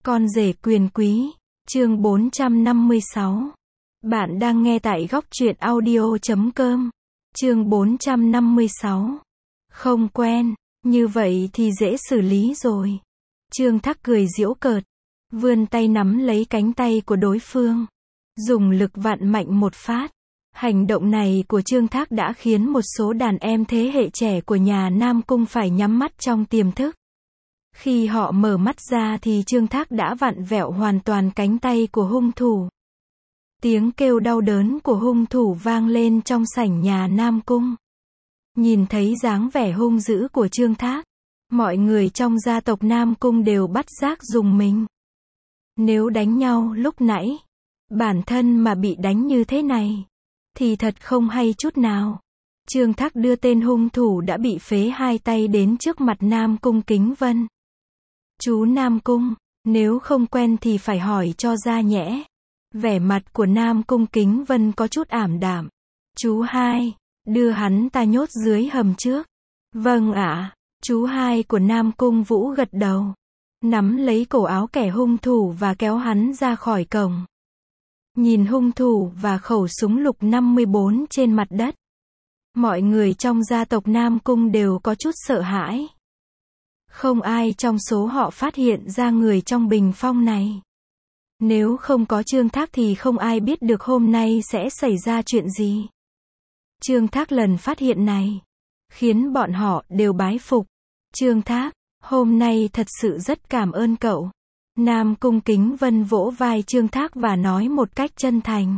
Con rể quyền quý, chương 456. Bạn đang nghe tại góc truyện audio.com. Chương 456. Không quen, như vậy thì dễ xử lý rồi. Trương Thác cười giễu cợt, vươn tay nắm lấy cánh tay của đối phương, dùng lực vặn mạnh một phát. Hành động này của Trương Thác đã khiến một số đàn em thế hệ trẻ của nhà Nam Cung phải nhắm mắt trong tiềm thức. Khi họ mở mắt ra thì Trương Thác đã vặn vẹo hoàn toàn cánh tay của hung thủ. Tiếng kêu đau đớn của hung thủ vang lên trong sảnh nhà Nam Cung. Nhìn thấy dáng vẻ hung dữ của Trương Thác, mọi người trong gia tộc Nam Cung đều bắt giác rùng mình. Nếu đánh nhau lúc nãy, bản thân mà bị đánh như thế này, thì thật không hay chút nào. Trương Thác đưa tên hung thủ đã bị phế hai tay đến trước mặt Nam Cung Kính Vân. Chú Nam Cung, nếu không quen thì phải hỏi cho ra nhẽ. Vẻ mặt của Nam Cung Kính Vân có chút ảm đạm. Chú hai, đưa hắn ta nhốt dưới hầm trước. Vâng ạ. Chú hai của Nam Cung Vũ gật đầu, nắm lấy cổ áo kẻ hung thủ và kéo hắn ra khỏi cổng. Nhìn hung thủ và khẩu súng lục 54 trên mặt đất, mọi người trong gia tộc Nam Cung đều có chút sợ hãi. Không ai trong số họ phát hiện ra người trong bình phong này. Nếu không có Trương Thác thì không ai biết được hôm nay sẽ xảy ra chuyện gì. Trương Thác lần phát hiện này khiến bọn họ đều bái phục. Trương Thác, hôm nay thật sự rất cảm ơn cậu. Nam Cung Kính Vân vỗ vai Trương Thác và nói một cách chân thành.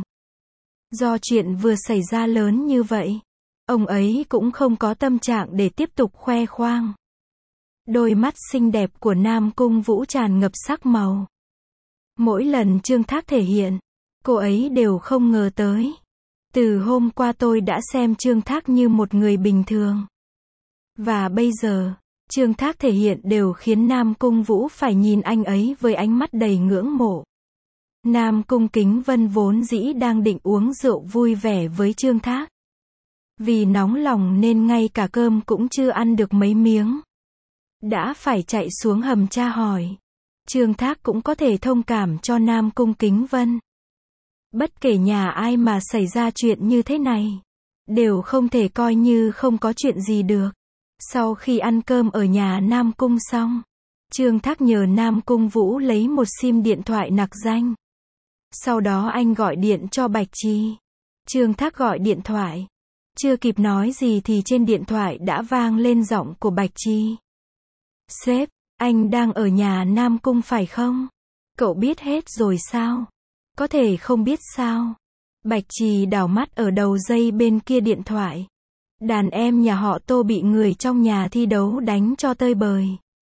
Do chuyện vừa xảy ra lớn như vậy, ông ấy cũng không có tâm trạng để tiếp tục khoe khoang. Đôi mắt xinh đẹp của Nam Cung Vũ tràn ngập sắc màu. Mỗi lần Trương Thác thể hiện, cô ấy đều không ngờ tới. Từ hôm qua tôi đã xem Trương Thác như một người bình thường. Và bây giờ, Trương Thác thể hiện đều khiến Nam Cung Vũ phải nhìn anh ấy với ánh mắt đầy ngưỡng mộ. Nam Cung Kính Vân vốn dĩ đang định uống rượu vui vẻ với Trương Thác. Vì nóng lòng nên ngay cả cơm cũng chưa ăn được mấy miếng. Đã phải chạy xuống hầm tra hỏi. Trương Thác cũng có thể thông cảm cho Nam Cung Kính Vân. Bất kể nhà ai mà xảy ra chuyện như thế này, đều không thể coi như không có chuyện gì được. Sau khi ăn cơm ở nhà Nam Cung xong, Trương Thác nhờ Nam Cung Vũ lấy một sim điện thoại nặc danh. Sau đó anh gọi điện cho Bạch Trì. Trương Thác gọi điện thoại. Chưa kịp nói gì thì trên điện thoại đã vang lên giọng của Bạch Trì. Sếp, anh đang ở nhà Nam Cung phải không? Cậu biết hết rồi sao? Có thể không biết sao? Bạch Trì đảo mắt ở đầu dây bên kia điện thoại. Đàn em nhà họ Tô bị người trong nhà thi đấu đánh cho tơi bời.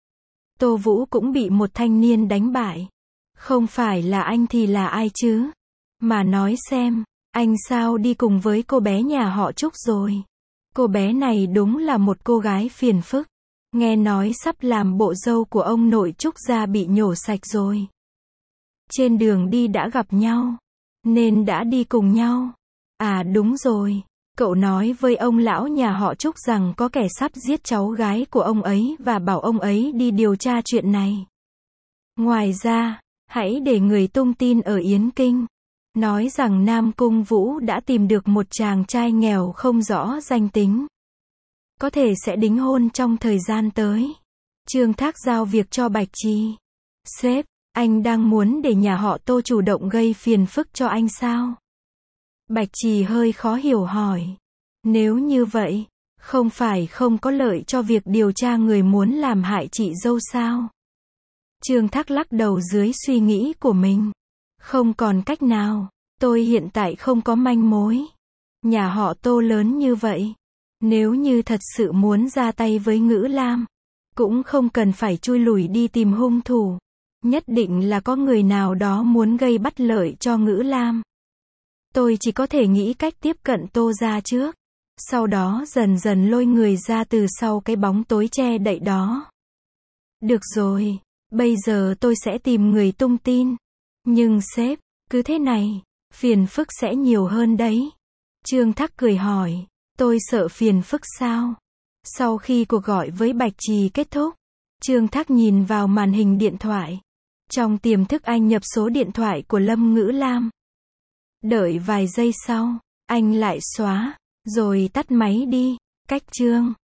Tô Vũ cũng bị một thanh niên đánh bại. Không phải là anh thì là ai chứ? Mà nói xem, anh sao đi cùng với cô bé nhà họ Trúc rồi? Cô bé này đúng là một cô gái phiền phức. Nghe nói sắp làm bộ dâu của ông nội Trúc gia bị nhổ sạch rồi. Trên đường đi đã gặp nhau, nên đã đi cùng nhau. À đúng rồi, cậu nói với ông lão nhà họ Trúc rằng có kẻ sắp giết cháu gái của ông ấy và bảo ông ấy đi điều tra chuyện này. Ngoài ra, hãy để người tung tin ở Yến Kinh, nói rằng Nam Cung Vũ đã tìm được một chàng trai nghèo không rõ danh tính. Có thể sẽ đính hôn trong thời gian tới. Trương Thác giao việc cho Bạch Trì. Sếp, anh đang muốn để nhà họ Tô chủ động gây phiền phức cho anh sao? Bạch Trì hơi khó hiểu hỏi. Nếu như vậy, không phải không có lợi cho việc điều tra người muốn làm hại chị dâu sao? Trương Thác lắc đầu dưới suy nghĩ của mình. Không còn cách nào, tôi hiện tại không có manh mối. Nhà họ Tô lớn như vậy. Nếu như thật sự muốn ra tay với Ngữ Lam, cũng không cần phải chui lủi đi tìm hung thủ. Nhất định là có người nào đó muốn gây bất lợi cho Ngữ Lam. Tôi chỉ có thể nghĩ cách tiếp cận Tô gia trước. Sau đó dần dần lôi người ra từ sau cái bóng tối che đậy đó. Được rồi, bây giờ tôi sẽ tìm người tung tin. Nhưng sếp, cứ thế này, phiền phức sẽ nhiều hơn đấy. Trương Thác cười hỏi. Tôi sợ phiền phức sao? Sau khi cuộc gọi với Bạch Trì kết thúc, Trương Thác nhìn vào màn hình điện thoại. Trong tiềm thức anh nhập số điện thoại của Lâm Ngữ Lam. Đợi vài giây sau, anh lại xóa, rồi tắt máy đi. Cách chương